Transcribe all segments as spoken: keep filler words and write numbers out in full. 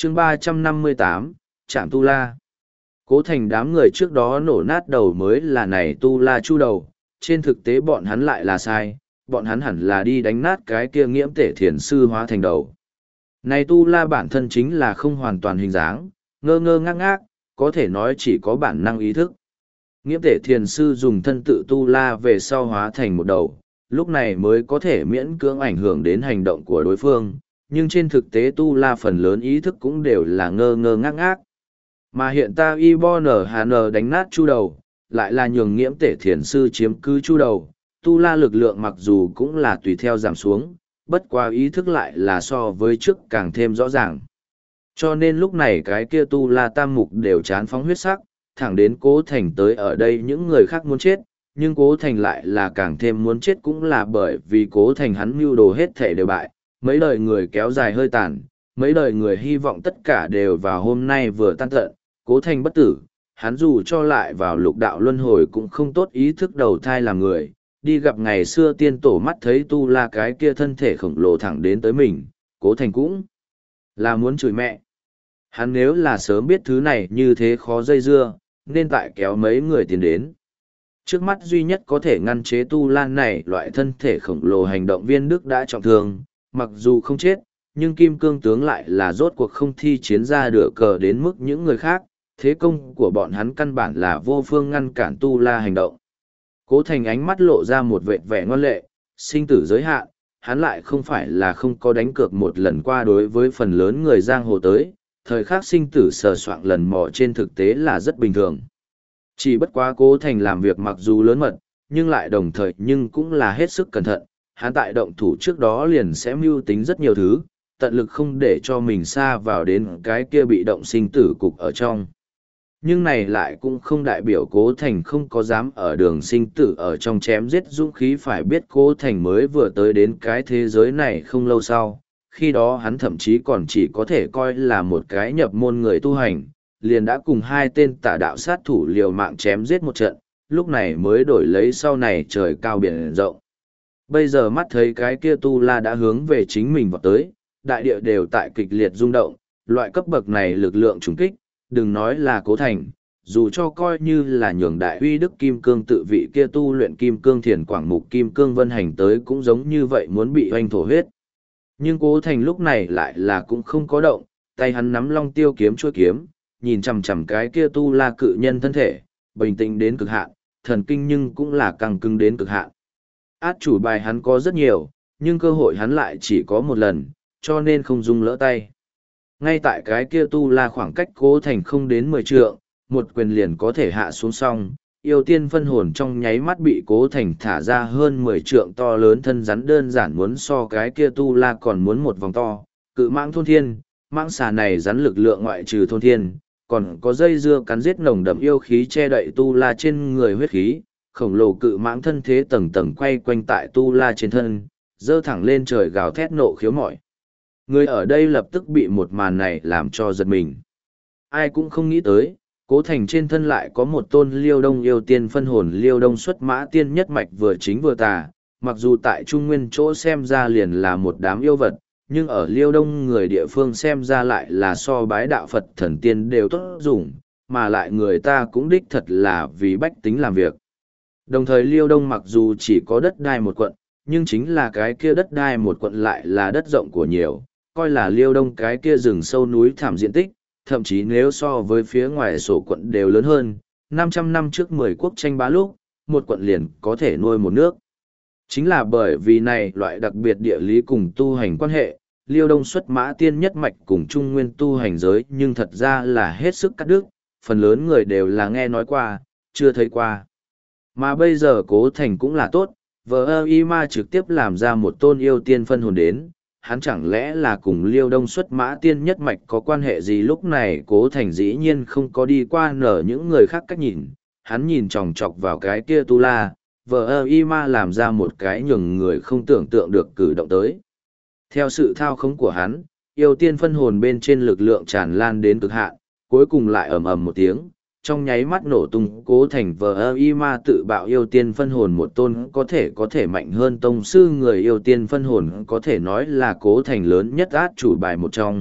chương ba trăm năm mươi tám, Trạm Tu La. Cố Thành đám người trước đó nổ nát đầu mới là này Tu La chu đầu, trên thực tế bọn hắn lại là sai, bọn hắn hẳn là đi đánh nát cái kia nghiễm tể thiền sư hóa thành đầu. Này Tu La bản thân chính là không hoàn toàn hình dáng, ngơ ngơ ngác ngác, có thể nói chỉ có bản năng ý thức. Nghiễm tể thiền sư dùng thân tự Tu La về sau hóa thành một đầu, lúc này mới có thể miễn cưỡng ảnh hưởng đến hành động của đối phương, nhưng trên thực tế Tu La phần lớn ý thức cũng đều là ngơ ngơ ngác ngác. Mà hiện ta Ibn Hàn đánh nát chu đầu, lại là nhường nghiễm tể thiền sư chiếm cứ chu đầu, Tu La lực lượng mặc dù cũng là tùy theo giảm xuống, bất quá ý thức lại là so với trước càng thêm rõ ràng. Cho nên lúc này cái kia Tu La tam mục đều chán phóng huyết sắc, thẳng đến Cố Thành tới ở đây những người khác muốn chết, nhưng Cố Thành lại là càng thêm muốn chết cũng là bởi vì Cố Thành hắn mưu đồ hết thể đều bại, mấy đời người kéo dài hơi tàn, mấy đời người hy vọng tất cả đều vào hôm nay vừa tan tận, Cố Thành bất tử, hắn dù cho lại vào lục đạo luân hồi cũng không tốt ý thức đầu thai làm người, đi gặp ngày xưa tiên tổ mắt thấy Tu La cái kia thân thể khổng lồ thẳng đến tới mình, Cố Thành cũng là muốn chửi mẹ. Hắn nếu là sớm biết thứ này như thế khó dây dưa, nên tại kéo mấy người tiến đến. Trước mắt duy nhất có thể ngăn chế Tu La này loại thân thể khổng lồ hành động viên Đức đã trọng thương, mặc dù không chết, nhưng Kim Cương tướng lại là rốt cuộc không thi chiến ra được cờ đến mức những người khác, thế công của bọn hắn căn bản là vô phương ngăn cản Tu La hành động. Cố Thành ánh mắt lộ ra một vẻ vẻ ngoan lệ, sinh tử giới hạn, hắn lại không phải là không có đánh cược một lần qua đối với phần lớn người giang hồ tới, thời khắc sinh tử sờ soạng lần mò trên thực tế là rất bình thường. Chỉ bất quá Cố Thành làm việc mặc dù lớn mật, nhưng lại đồng thời nhưng cũng là hết sức cẩn thận, hắn tại động thủ trước đó liền sẽ mưu tính rất nhiều thứ, tận lực không để cho mình xa vào đến cái kia bị động sinh tử cục ở trong. Nhưng này lại cũng không đại biểu Cố Thành không có dám ở đường sinh tử ở trong chém giết dũng khí, phải biết Cố Thành mới vừa tới đến cái thế giới này không lâu sau, khi đó hắn thậm chí còn chỉ có thể coi là một cái nhập môn người tu hành, liền đã cùng hai tên tà đạo sát thủ liều mạng chém giết một trận, lúc này mới đổi lấy sau này trời cao biển rộng. Bây giờ mắt thấy cái kia Tu La đã hướng về chính mình vào tới, đại địa đều tại kịch liệt rung động, loại cấp bậc này lực lượng trùng kích, đừng nói là Cố Thành, dù cho coi như là nhường đại uy đức kim cương tự vị kia tu luyện kim cương thiền quảng mục kim cương vân hành tới cũng giống như vậy muốn bị hoanh thổ huyết. Nhưng Cố Thành lúc này lại là cũng không có động, tay hắn nắm long tiêu kiếm chuôi kiếm, nhìn chằm chằm cái kia Tu La cự nhân thân thể, bình tĩnh đến cực hạn, thần kinh nhưng cũng là căng cứng đến cực hạn. Át chủ bài hắn có rất nhiều, nhưng cơ hội hắn lại chỉ có một lần, cho nên không dung lỡ tay. Ngay tại cái kia Tu La khoảng cách Cố Thành không đến mười trượng, một quyền liền có thể hạ xuống xong, yêu tiên phân hồn trong nháy mắt bị Cố Thành thả ra hơn mười trượng to lớn thân rắn, đơn giản muốn so cái kia Tu La còn muốn một vòng to, cự mãng thôn thiên, mãng xà này rắn lực lượng ngoại trừ thôn thiên, còn có dây dưa cắn giết nồng đậm yêu khí che đậy Tu La trên người huyết khí, khổng lồ cự mãng thân thế tầng tầng quay quanh tại Tu La trên thân, dơ thẳng lên trời gào thét nộ khiếu mỏi. Người ở đây lập tức bị một màn này làm cho giật mình. Ai cũng không nghĩ tới, Cố Thành trên thân lại có một tôn Liêu Đông yêu tiên phân hồn Liêu Đông xuất mã tiên nhất mạch vừa chính vừa tà, mặc dù tại Trung Nguyên chỗ xem ra liền là một đám yêu vật, nhưng ở Liêu Đông người địa phương xem ra lại là so bái đạo Phật thần tiên đều tốt dùng, mà lại người ta cũng đích thật là vì bách tính làm việc. Đồng thời Liêu Đông mặc dù chỉ có đất đai một quận, nhưng chính là cái kia đất đai một quận lại là đất rộng của nhiều, coi là Liêu Đông cái kia rừng sâu núi thảm diện tích, thậm chí nếu so với phía ngoài sổ quận đều lớn hơn, năm trăm năm trước mười quốc tranh bá lúc, một quận liền có thể nuôi một nước. Chính là bởi vì này loại đặc biệt địa lý cùng tu hành quan hệ, Liêu Đông xuất mã tiên nhất mạch cùng Trung Nguyên tu hành giới nhưng thật ra là hết sức cắt đứt, phần lớn người đều là nghe nói qua, chưa thấy qua. Mà bây giờ Cố Thành cũng là tốt, vợ ơ y ma trực tiếp làm ra một tôn yêu tiên phân hồn đến, hắn chẳng lẽ là cùng Liêu Đông xuất mã tiên nhất mạch có quan hệ gì? Lúc này Cố Thành dĩ nhiên không có đi qua nở những người khác cách nhìn, hắn nhìn chòng chọc vào cái kia Tu La, vợ ơ y ma làm ra một cái nhường người không tưởng tượng được cử động tới. Theo sự thao khống của hắn, yêu tiên phân hồn bên trên lực lượng tràn lan đến cực hạn, cuối cùng lại ầm ầm một tiếng, trong nháy mắt nổ tung. Cố Thành vờ ơ y ma tự bạo yêu tiên phân hồn một tôn có thể có thể mạnh hơn tông sư người yêu tiên phân hồn, có thể nói là Cố Thành lớn nhất át chủ bài một trong,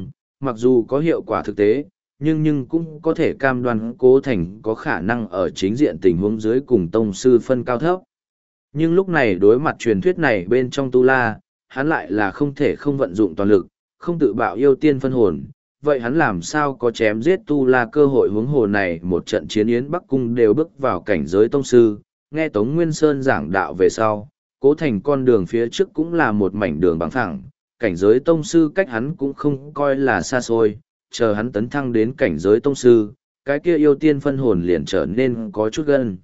mặc dù có hiệu quả thực tế, nhưng nhưng cũng có thể cam đoan Cố Thành có khả năng ở chính diện tình huống dưới cùng tông sư phân cao thấp. Nhưng lúc này đối mặt truyền thuyết này bên trong Tu La, hắn lại là không thể không vận dụng toàn lực, không tự bạo yêu tiên phân hồn. Vậy hắn làm sao có chém giết Tu La cơ hội huống hồ này, một trận chiến Yến Bắc Cung đều bước vào cảnh giới tông sư, nghe Tống Nguyên Sơn giảng đạo về sau, Cố Thành con đường phía trước cũng là một mảnh đường bằng phẳng, cảnh giới tông sư cách hắn cũng không coi là xa xôi, chờ hắn tấn thăng đến cảnh giới tông sư, cái kia yêu tiên phân hồn liền trở nên có chút gân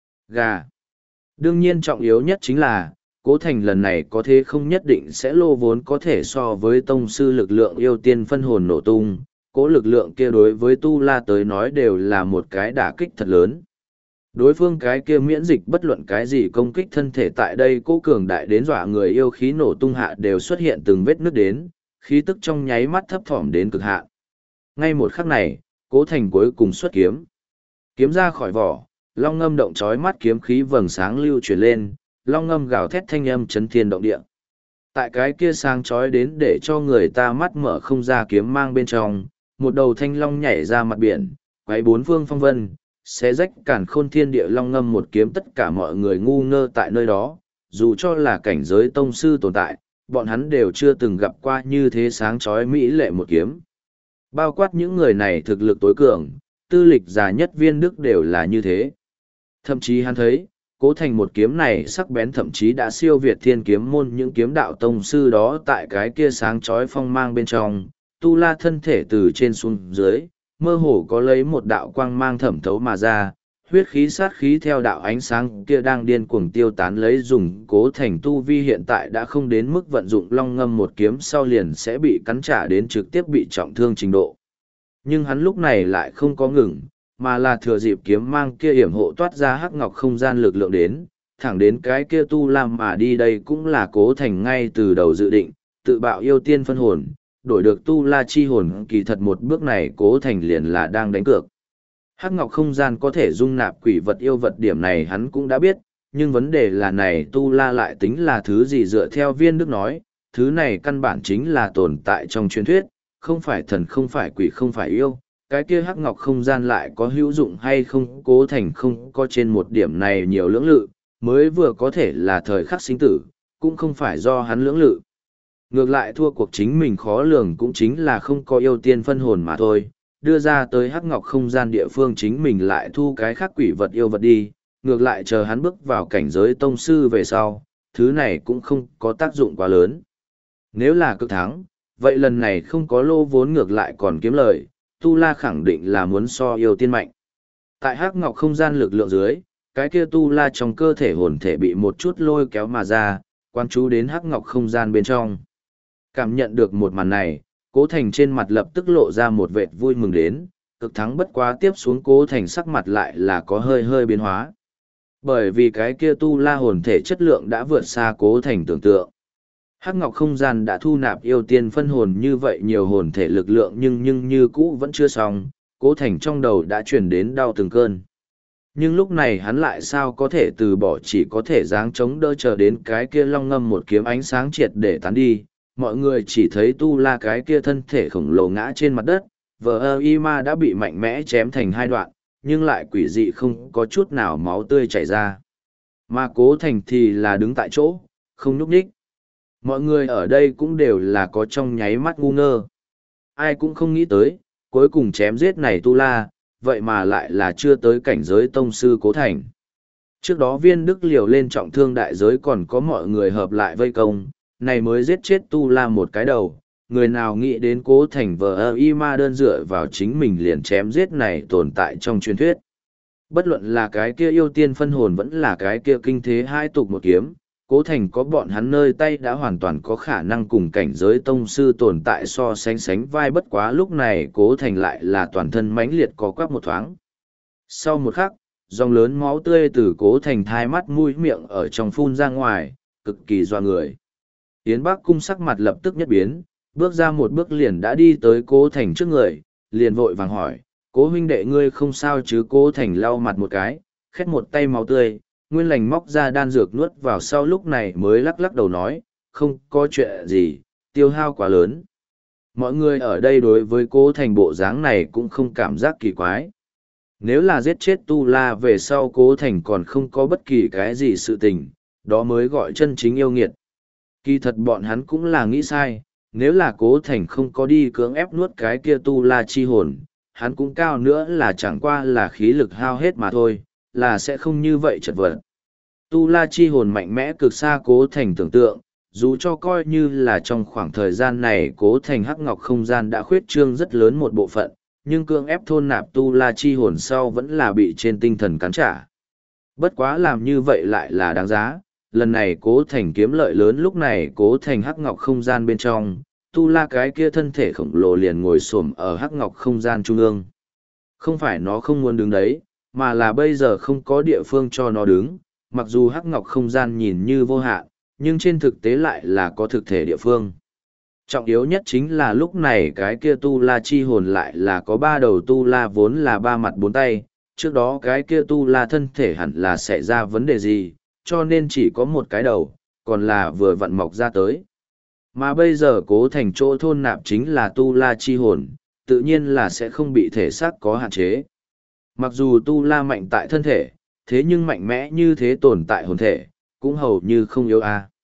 gà. Đương nhiên trọng yếu nhất chính là, Cố Thành lần này có thế không nhất định sẽ lô vốn có thể so với tông sư lực lượng yêu tiên phân hồn nổ tung, cố lực lượng kia đối với Tu La tới nói đều là một cái đả kích thật lớn. Đối phương cái kia miễn dịch bất luận cái gì công kích thân thể tại đây cố cường đại đến dọa người yêu khí nổ tung hạ đều xuất hiện từng vết nước đến, khí tức trong nháy mắt thấp thỏm đến cực hạn. Ngay một khắc này, Cố Thành cuối cùng xuất kiếm. Kiếm ra khỏi vỏ, long ngâm động chói mắt kiếm khí vầng sáng lưu chuyển lên, long ngâm gào thét thanh âm chấn thiên động địa. Tại cái kia sáng chói đến để cho người ta mắt mở không ra kiếm mang bên trong, một đầu thanh long nhảy ra mặt biển, quấy bốn phương phong vân, xé rách càn khôn thiên địa, long ngâm một kiếm tất cả mọi người ngu ngơ tại nơi đó, dù cho là cảnh giới tông sư tồn tại, bọn hắn đều chưa từng gặp qua như thế sáng chói mỹ lệ một kiếm. Bao quát những người này thực lực tối cường, tư lịch già nhất Viên Đức đều là như thế. Thậm chí hắn thấy, Cố Thành một kiếm này sắc bén thậm chí đã siêu việt thiên kiếm môn những kiếm đạo tông sư đó tại cái kia sáng chói phong mang bên trong, Tu La thân thể từ trên xuống dưới, mơ hồ có lấy một đạo quang mang thẩm thấu mà ra, huyết khí sát khí theo đạo ánh sáng kia đang điên cuồng tiêu tán lấy dùng. Cố Thành tu vi hiện tại đã không đến mức vận dụng long ngâm một kiếm sau liền sẽ bị cắn trả đến trực tiếp bị trọng thương trình độ. Nhưng hắn lúc này lại không có ngừng, mà là thừa dịp kiếm mang kia hiểm hộ toát ra hắc ngọc không gian lực lượng đến, thẳng đến cái kia Tu La mà đi. Đây cũng là Cố Thành ngay từ đầu dự định, tự bạo yêu tiên phân hồn, đổi được Tu La chi hồn. Kỳ thật một bước này Cố Thành liền là đang đánh cược. Hắc ngọc không gian có thể dung nạp quỷ vật yêu vật, điểm này hắn cũng đã biết, nhưng vấn đề là này Tu La lại tính là thứ gì? Dựa theo Viên Đức nói, thứ này căn bản chính là tồn tại trong truyền thuyết, không phải thần, không phải quỷ, không phải yêu. Cái kia hắc ngọc không gian lại có hữu dụng hay không? Cố Thành không có trên một điểm này nhiều lưỡng lự, mới vừa có thể là thời khắc sinh tử, cũng không phải do hắn lưỡng lự. Ngược lại thua cuộc chính mình khó lường cũng chính là không có yêu tiên phân hồn mà thôi, đưa ra tới hắc ngọc không gian địa phương chính mình lại thu cái khác quỷ vật yêu vật đi, ngược lại chờ hắn bước vào cảnh giới tông sư về sau, thứ này cũng không có tác dụng quá lớn. Nếu là cực thắng, vậy lần này không có lô vốn ngược lại còn kiếm lời, Tu La khẳng định là muốn so yêu tiên mạnh. Tại hắc ngọc không gian lực lượng dưới, cái kia Tu La trong cơ thể hồn thể bị một chút lôi kéo mà ra, quan chú đến hắc ngọc không gian bên trong. Cảm nhận được một màn này, Cố Thành trên mặt lập tức lộ ra một vệt vui mừng đến, cực thắng bất quá tiếp xuống Cố Thành sắc mặt lại là có hơi hơi biến hóa. Bởi vì cái kia Tu La hồn thể chất lượng đã vượt xa Cố Thành tưởng tượng. Hắc ngọc không gian đã thu nạp yêu tiên phân hồn như vậy nhiều hồn thể lực lượng, nhưng nhưng như cũ vẫn chưa xong, Cố Thành trong đầu đã chuyển đến đau từng cơn. Nhưng lúc này hắn lại sao có thể từ bỏ, chỉ có thể giáng chống đỡ chờ đến cái kia long ngâm một kiếm ánh sáng triệt để tán đi. Mọi người chỉ thấy Tu La cái kia thân thể khổng lồ ngã trên mặt đất, vờ ơ y ma đã bị mạnh mẽ chém thành hai đoạn, nhưng lại quỷ dị không có chút nào máu tươi chảy ra. Mà Cố Thành thì là đứng tại chỗ, không nhúc nhích. Mọi người ở đây cũng đều là có trong nháy mắt ngu ngơ. Ai cũng không nghĩ tới, cuối cùng chém giết này Tu La, vậy mà lại là chưa tới cảnh giới tông sư Cố Thành. Trước đó Viên Đức liều lên trọng thương đại giới còn có mọi người hợp lại vây công, này mới giết chết Tu La một cái đầu. Người nào nghĩ đến Cố Thành vờ ơ y ma đơn dựa vào chính mình liền chém giết này tồn tại trong truyền thuyết. Bất luận là cái kia yêu tiên phân hồn vẫn là cái kia kinh thế hai tục một kiếm, Cố Thành có bọn hắn nơi tay đã hoàn toàn có khả năng cùng cảnh giới tông sư tồn tại so sánh sánh vai, bất quá lúc này Cố Thành lại là toàn thân mãnh liệt có quắc một thoáng. Sau một khắc, dòng lớn máu tươi từ Cố Thành thai mắt mũi miệng ở trong phun ra ngoài, cực kỳ doa người. Yến Bắc Cung sắc mặt lập tức nhất biến, bước ra một bước liền đã đi tới Cố Thành trước người, liền vội vàng hỏi, Cố huynh đệ ngươi không sao chứ? Cố Thành lau mặt một cái, khét một tay máu tươi, nguyên lành móc ra đan dược nuốt vào sau lúc này mới lắc lắc đầu nói, không có chuyện gì, tiêu hao quá lớn. Mọi người ở đây đối với cố thành bộ dáng này cũng không cảm giác kỳ quái. Nếu là giết chết Tu La về sau cố thành còn không có bất kỳ cái gì sự tình, đó mới gọi chân chính yêu nghiệt. Kỳ thật bọn hắn cũng là nghĩ sai, nếu là cố thành không có đi cưỡng ép nuốt cái kia Tu La chi hồn, hắn cũng cao nữa là chẳng qua là khí lực hao hết mà thôi, là sẽ không như vậy chật vật. Tu La chi hồn mạnh mẽ cực xa cố thành tưởng tượng, dù cho coi như là trong khoảng thời gian này cố thành hắc ngọc không gian đã khuyết trương rất lớn một bộ phận, nhưng cương ép thôn nạp Tu La chi hồn sau vẫn là bị trên tinh thần cắn trả. Bất quá làm như vậy lại là đáng giá, lần này cố thành kiếm lợi lớn, lúc này cố thành hắc ngọc không gian bên trong, Tu La cái kia thân thể khổng lồ liền ngồi xổm ở hắc ngọc không gian trung ương. Không phải nó không muốn đứng đấy, mà là bây giờ không có địa phương cho nó đứng, mặc dù hắc ngọc không gian nhìn như vô hạn, nhưng trên thực tế lại là có thực thể địa phương. Trọng yếu nhất chính là lúc này cái kia Tu La chi hồn lại là có ba đầu Tu La vốn là ba mặt bốn tay, trước đó cái kia Tu La thân thể hẳn là xảy ra vấn đề gì, cho nên chỉ có một cái đầu, còn là vừa vặn mọc ra tới. Mà bây giờ cố thành chỗ thôn nạp chính là Tu La chi hồn, tự nhiên là sẽ không bị thể xác có hạn chế. Mặc dù Tu La mạnh tại thân thể, thế nhưng mạnh mẽ như thế tồn tại hồn thể, cũng hầu như không yếu a.